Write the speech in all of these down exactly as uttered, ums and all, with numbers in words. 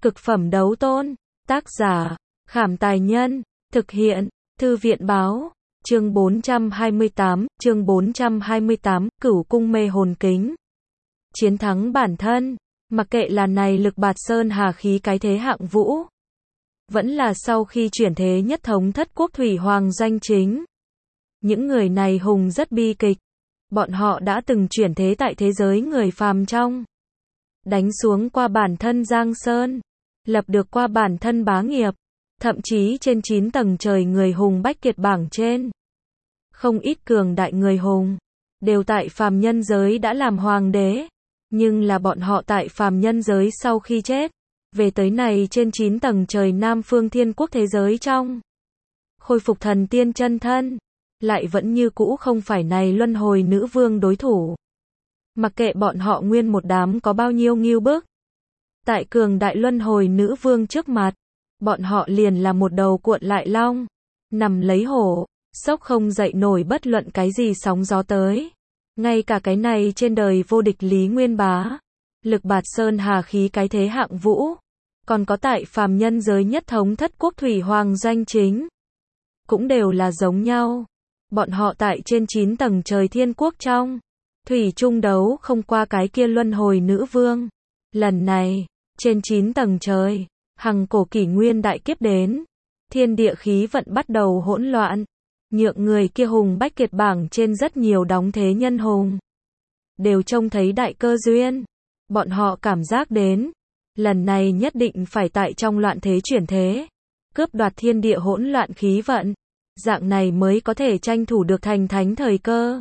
Cực phẩm đấu tôn. Tác giả, Khảm Tài Nhân. Thực hiện, Thư viện Báo. Chương bốn trăm hai mươi tám, chương bốn trăm hai mươi tám, Cửu cung mê hồn kính. Chiến thắng bản thân, mặc kệ là này lực bạt sơn hà khí cái thế hạng vũ. Vẫn là sau khi chuyển thế nhất thống thất quốc thủy hoàng doanh chính. Những người này hùng rất bi kịch. Bọn họ đã từng chuyển thế tại thế giới người phàm trong. Đánh xuống qua bản thân Giang Sơn. Lập được qua bản thân bá nghiệp. Thậm chí trên chín tầng trời người hùng bách kiệt bảng trên. Không ít cường đại người hùng. Đều tại phàm nhân giới đã làm hoàng đế. Nhưng là bọn họ tại phàm nhân giới sau khi chết. Về tới này trên chín tầng trời Nam Phương Thiên Quốc thế giới trong. Khôi phục thần tiên chân thân. Lại vẫn như cũ không phải này luân hồi nữ vương đối thủ. Mặc kệ bọn họ nguyên một đám có bao nhiêu nghiêu bức. Tại cường đại luân hồi nữ vương trước mặt. Bọn họ liền là một đầu cuộn lại long. Nằm lấy hổ. Sốc không dậy nổi bất luận cái gì sóng gió tới. Ngay cả cái này trên đời vô địch Lý Nguyên Bá. Lực bạt sơn hà khí cái thế hạng vũ. Còn có tại phàm nhân giới nhất thống thất quốc thủy hoàng doanh chính. Cũng đều là giống nhau. Bọn họ tại trên chín tầng trời thiên quốc trong. Thủy trung đấu không qua cái kia luân hồi nữ vương. Lần này, trên chín tầng trời, hằng cổ kỷ nguyên đại kiếp đến. Thiên địa khí vận bắt đầu hỗn loạn. Nhượng người kia hùng bách kiệt bảng trên rất nhiều đóng thế nhân hùng. Đều trông thấy đại cơ duyên. Bọn họ cảm giác đến. Lần này nhất định phải tại trong loạn thế chuyển thế. Cướp đoạt thiên địa hỗn loạn khí vận. Dạng này mới có thể tranh thủ được thành thánh thời cơ.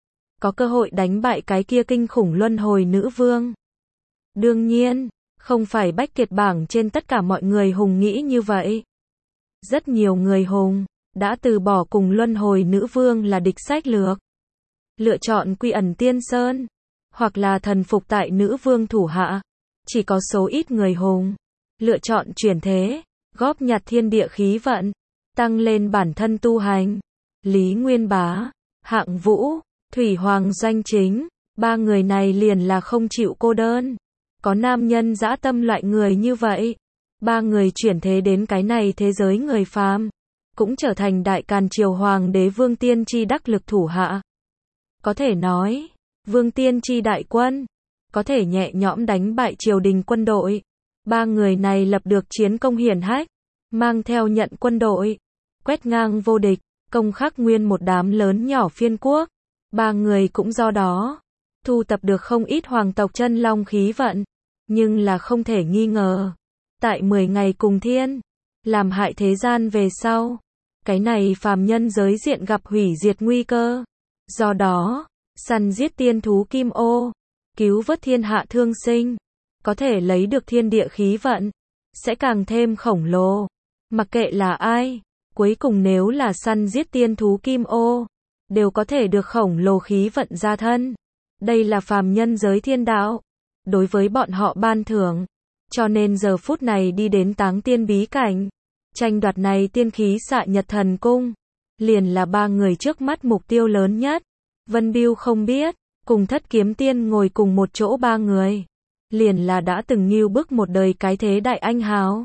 Có cơ hội đánh bại cái kia kinh khủng luân hồi nữ vương. Đương nhiên, không phải bách kiệt bảng trên tất cả mọi người hùng nghĩ như vậy. Rất nhiều người hùng đã từ bỏ cùng luân hồi nữ vương là địch sách lược. Lựa chọn quy ẩn tiên sơn. Hoặc là thần phục tại nữ vương thủ hạ. Chỉ có số ít người hùng lựa chọn chuyển thế. Góp nhặt thiên địa khí vận. Tăng lên bản thân tu hành. Lý Nguyên Bá, Hạng Vũ, Thủy Hoàng Doanh Chính. Ba người này liền là không chịu cô đơn. Có nam nhân dã tâm loại người như vậy. Ba người chuyển thế đến cái này thế giới người phàm. Cũng trở thành đại càn triều hoàng đế Vương Tiên Tri đắc lực thủ hạ. Có thể nói, Vương Tiên Tri đại quân. Có thể nhẹ nhõm đánh bại triều đình quân đội. Ba người này lập được chiến công hiển hách. Mang theo nhận quân đội. Quét ngang vô địch. Công khắc nguyên một đám lớn nhỏ phiên quốc. Ba người cũng do đó. Thu tập được không ít hoàng tộc chân long khí vận. Nhưng là không thể nghi ngờ. Tại mười ngày cùng thiên. Làm hại thế gian về sau. Cái này phàm nhân giới diện gặp hủy diệt nguy cơ. Do đó. Săn giết tiên thú kim ô. Cứu vớt thiên hạ thương sinh. Có thể lấy được thiên địa khí vận. Sẽ càng thêm khổng lồ. Mặc kệ là ai. Cuối cùng nếu là săn giết tiên thú kim ô. Đều có thể được khổng lồ khí vận ra thân. Đây là phàm nhân giới thiên đạo. Đối với bọn họ ban thưởng. Cho nên giờ phút này đi đến táng tiên bí cảnh. Tranh đoạt này tiên khí xạ nhật thần cung. Liền là ba người trước mắt mục tiêu lớn nhất. Vân Biêu không biết. Cùng thất kiếm tiên ngồi cùng một chỗ ba người. Liền là đã từng nghiêu bức một đời cái thế đại anh hào.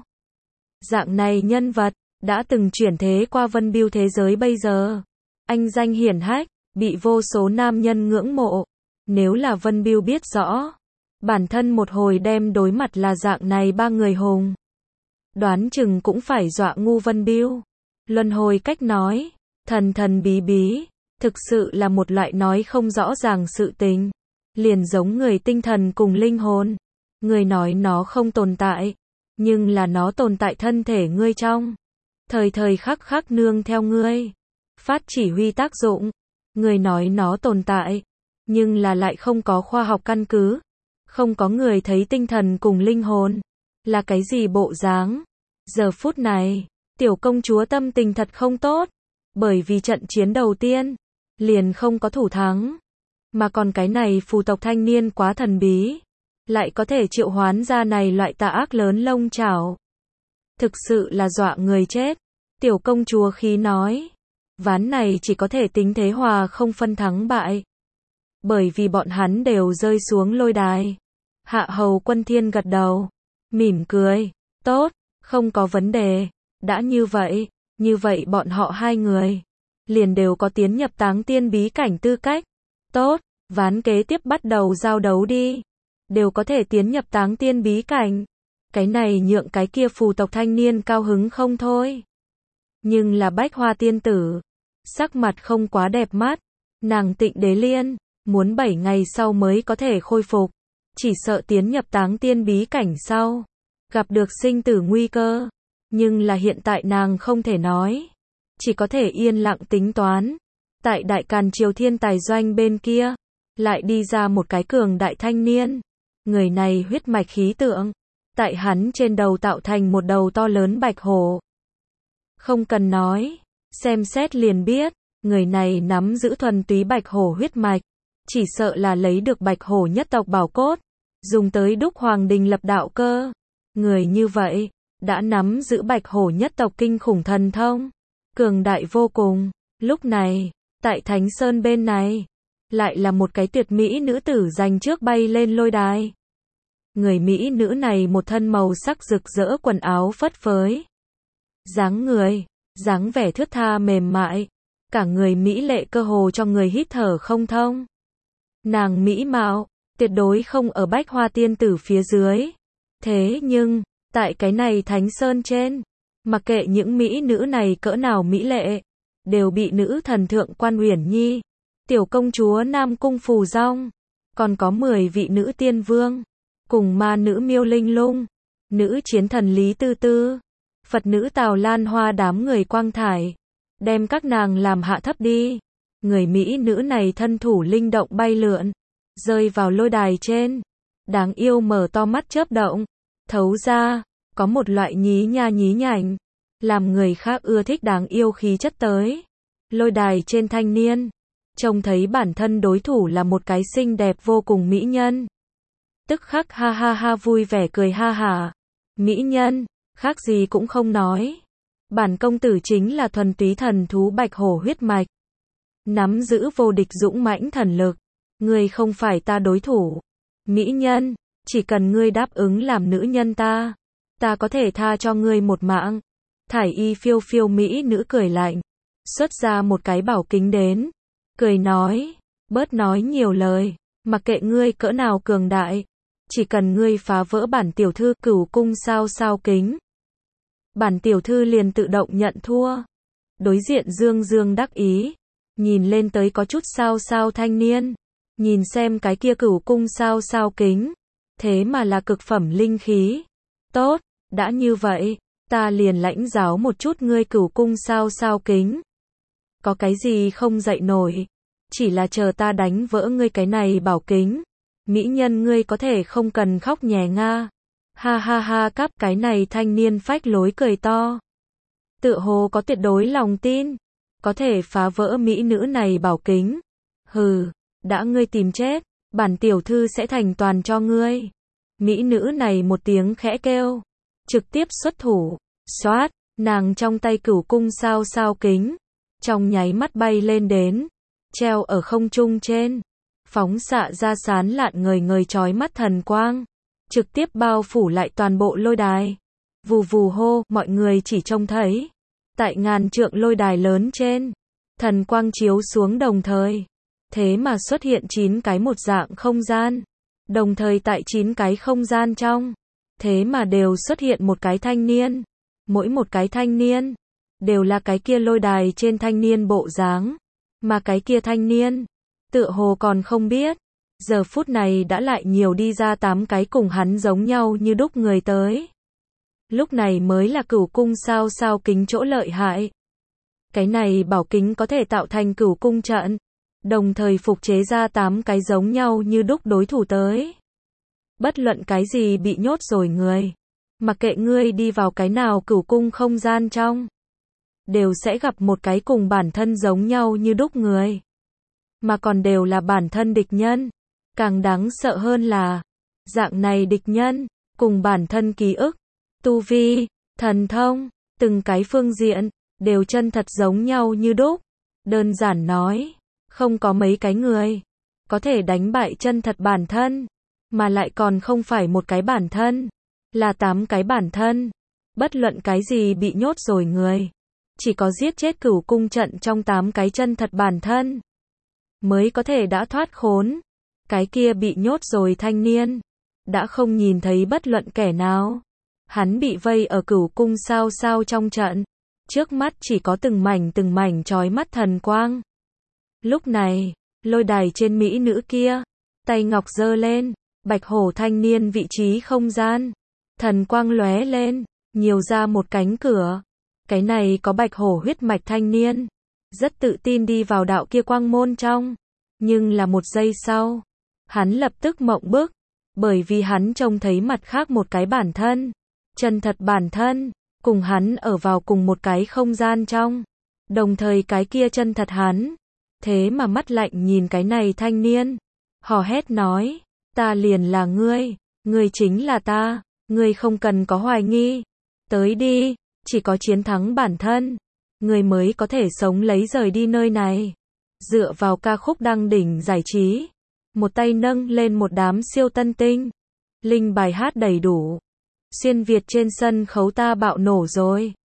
Dạng này nhân vật. Đã từng chuyển thế qua Vân Biêu thế giới bây giờ. Anh danh hiển hách. Bị vô số nam nhân ngưỡng mộ. Nếu là Vân Biêu biết rõ. Bản thân một hồi đem đối mặt là dạng này ba người hùng. Đoán chừng cũng phải dọa ngu Vân Biêu. Luân hồi cách nói. Thần thần bí bí. Thực sự là một loại nói không rõ ràng sự tình. Liền giống người tinh thần cùng linh hồn. Người nói nó không tồn tại. Nhưng là nó tồn tại thân thể ngươi trong. Thời thời khắc khắc nương theo ngươi. Phát chỉ huy tác dụng. Người nói nó tồn tại. Nhưng là lại không có khoa học căn cứ. Không có người thấy tinh thần cùng linh hồn. Là cái gì bộ dáng. Giờ phút này. Tiểu công chúa tâm tình thật không tốt. Bởi vì trận chiến đầu tiên. Liền không có thủ thắng. Mà còn cái này phù tộc thanh niên quá thần bí. Lại có thể triệu hoán ra này loại tà ác lớn lông chảo. Thực sự là dọa người chết. Tiểu công chúa khí nói. Ván này chỉ có thể tính thế hòa không phân thắng bại. Bởi vì bọn hắn đều rơi xuống lôi đài. Hạ hầu quân thiên gật đầu. Mỉm cười. Tốt, không có vấn đề. Đã như vậy, như vậy bọn họ hai người liền đều có tiến nhập táng tiên bí cảnh tư cách. Tốt, ván kế tiếp bắt đầu giao đấu đi. Đều có thể tiến nhập táng tiên bí cảnh. Cái này nhượng cái kia phù tộc thanh niên cao hứng không thôi. Nhưng là Bách Hoa tiên tử, sắc mặt không quá đẹp mắt. Nàng Tịnh Đế Liên, muốn bảy ngày sau mới có thể khôi phục. Chỉ sợ tiến nhập táng tiên bí cảnh sau, gặp được sinh tử nguy cơ. Nhưng là hiện tại nàng không thể nói. Chỉ có thể yên lặng tính toán. Tại Đại Càn Triều Thiên Tài Doanh bên kia, lại đi ra một cái cường đại thanh niên. Người này huyết mạch khí tượng. Tại hắn trên đầu tạo thành một đầu to lớn bạch hổ. Không cần nói, xem xét liền biết, người này nắm giữ thuần túy bạch hổ huyết mạch. Chỉ sợ là lấy được bạch hổ nhất tộc bảo cốt, dùng tới đúc hoàng đình lập đạo cơ. Người như vậy, đã nắm giữ bạch hổ nhất tộc kinh khủng thần thông. Cường đại vô cùng. Lúc này, tại Thánh Sơn bên này, lại là một cái tuyệt mỹ nữ tử giành trước bay lên lôi đài. Người mỹ nữ này một thân màu sắc rực rỡ quần áo phất phới. Dáng người, dáng vẻ thướt tha mềm mại. Cả người mỹ lệ cơ hồ cho người hít thở không thông. Nàng mỹ mạo, tuyệt đối không ở Bách Hoa tiên tử phía dưới. Thế nhưng, tại cái này Thánh Sơn trên, mặc kệ những mỹ nữ này cỡ nào mỹ lệ, đều bị nữ thần thượng quan Uyển Nhi, tiểu công chúa Nam Cung Phù Dong, còn có mười vị nữ tiên vương, cùng ma nữ Miêu Linh Lung, nữ chiến thần Lý Tư Tư, Phật nữ Tào Lan Hoa đám người quang thải, đem các nàng làm hạ thấp đi. Người mỹ nữ này thân thủ linh động bay lượn, rơi vào lôi đài trên, đáng yêu mở to mắt chớp động, thấu ra, có một loại nhí nha nhí nhảnh, làm người khác ưa thích đáng yêu khí chất tới. Lôi đài trên thanh niên, trông thấy bản thân đối thủ là một cái xinh đẹp vô cùng mỹ nhân. Tức khắc ha ha ha vui vẻ cười ha hả. Mỹ nhân, khác gì cũng không nói. Bản công tử chính là thuần túy thần thú bạch hổ huyết mạch. Nắm giữ vô địch dũng mãnh thần lực. Ngươi không phải ta đối thủ. Mỹ nhân, chỉ cần ngươi đáp ứng làm nữ nhân ta, ta có thể tha cho ngươi một mạng. Thải y phiêu phiêu mỹ nữ cười lạnh, xuất ra một cái bảo kính đến, cười nói, bớt nói nhiều lời, mặc kệ ngươi cỡ nào cường đại, chỉ cần ngươi phá vỡ bản tiểu thư Cửu Cung sao sao kính, bản tiểu thư liền tự động nhận thua. Đối diện dương dương đắc ý, nhìn lên tới có chút sao sao thanh niên, nhìn xem cái kia Cửu Cung sao sao kính, thế mà là cực phẩm linh khí. Tốt, đã như vậy, ta liền lãnh giáo một chút ngươi Cửu Cung sao sao kính. Có cái gì không dậy nổi, chỉ là chờ ta đánh vỡ ngươi cái này bảo kính. Mỹ nhân ngươi có thể không cần khóc nhè nga. Ha ha ha, cắp cái này thanh niên phách lối cười to. Tựa hồ có tuyệt đối lòng tin, có thể phá vỡ mỹ nữ này bảo kính. Hừ, đã ngươi tìm chết, bản tiểu thư sẽ thành toàn cho ngươi. Mỹ nữ này một tiếng khẽ kêu, trực tiếp xuất thủ, xoát, nàng trong tay Cửu Cung sao sao kính, trong nháy mắt bay lên đến, treo ở không trung trên, phóng xạ ra sán lạn ngời ngời chói mắt thần quang, trực tiếp bao phủ lại toàn bộ lôi đài. Vù vù hô, mọi người chỉ trông thấy, tại ngàn trượng lôi đài lớn trên, thần quang chiếu xuống đồng thời, thế mà xuất hiện chín cái một dạng không gian, đồng thời tại chín cái không gian trong, thế mà đều xuất hiện một cái thanh niên, mỗi một cái thanh niên, đều là cái kia lôi đài trên thanh niên bộ dáng, mà cái kia thanh niên, tựa hồ còn không biết, giờ phút này đã lại nhiều đi ra tám cái cùng hắn giống nhau như đúc người tới. Lúc này mới là Cửu Cung sao sao kính chỗ lợi hại. Cái này bảo kính có thể tạo thành Cửu Cung trận, đồng thời phục chế ra tám cái giống nhau như đúc đối thủ tới. Bất luận cái gì bị nhốt rồi người, mặc kệ ngươi đi vào cái nào Cửu Cung không gian trong, đều sẽ gặp một cái cùng bản thân giống nhau như đúc người, mà còn đều là bản thân địch nhân. Càng đáng sợ hơn là, dạng này địch nhân, cùng bản thân ký ức, tu vi, thần thông, từng cái phương diện, đều chân thật giống nhau như đúc. Đơn giản nói, không có mấy cái người, có thể đánh bại chân thật bản thân, mà lại còn không phải một cái bản thân, là tám cái bản thân. Bất luận cái gì bị nhốt rồi người. Chỉ có giết chết cửu cung trận trong tám cái chân thật bản thân. Mới có thể đã thoát khốn. Cái kia bị nhốt rồi thanh niên. Đã không nhìn thấy bất luận kẻ nào. Hắn bị vây ở cửu cung sao sao trong trận. Trước mắt chỉ có từng mảnh từng mảnh chói mắt thần quang. Lúc này, lôi đài trên mỹ nữ kia. Tay ngọc giơ lên. Bạch hổ thanh niên vị trí không gian. Thần quang lóe lên. Nhiều ra một cánh cửa. Cái này có bạch hổ huyết mạch thanh niên. Rất tự tin đi vào đạo kia quang môn trong. Nhưng là một giây sau. Hắn lập tức mộng bức. Bởi vì hắn trông thấy mặt khác một cái bản thân. Chân thật bản thân. Cùng hắn ở vào cùng một cái không gian trong. Đồng thời cái kia chân thật hắn. Thế mà mắt lạnh nhìn cái này thanh niên. Hò hét nói. Ta liền là ngươi. Ngươi chính là ta. Ngươi không cần có hoài nghi. Tới đi. Chỉ có chiến thắng bản thân. Ngươi mới có thể sống lấy rời đi nơi này. Dựa vào ca khúc đăng đỉnh giải trí. Một tay nâng lên một đám siêu tân tinh. Linh bài hát đầy đủ. Xuyên Việt trên sân khấu ta bạo nổ rồi.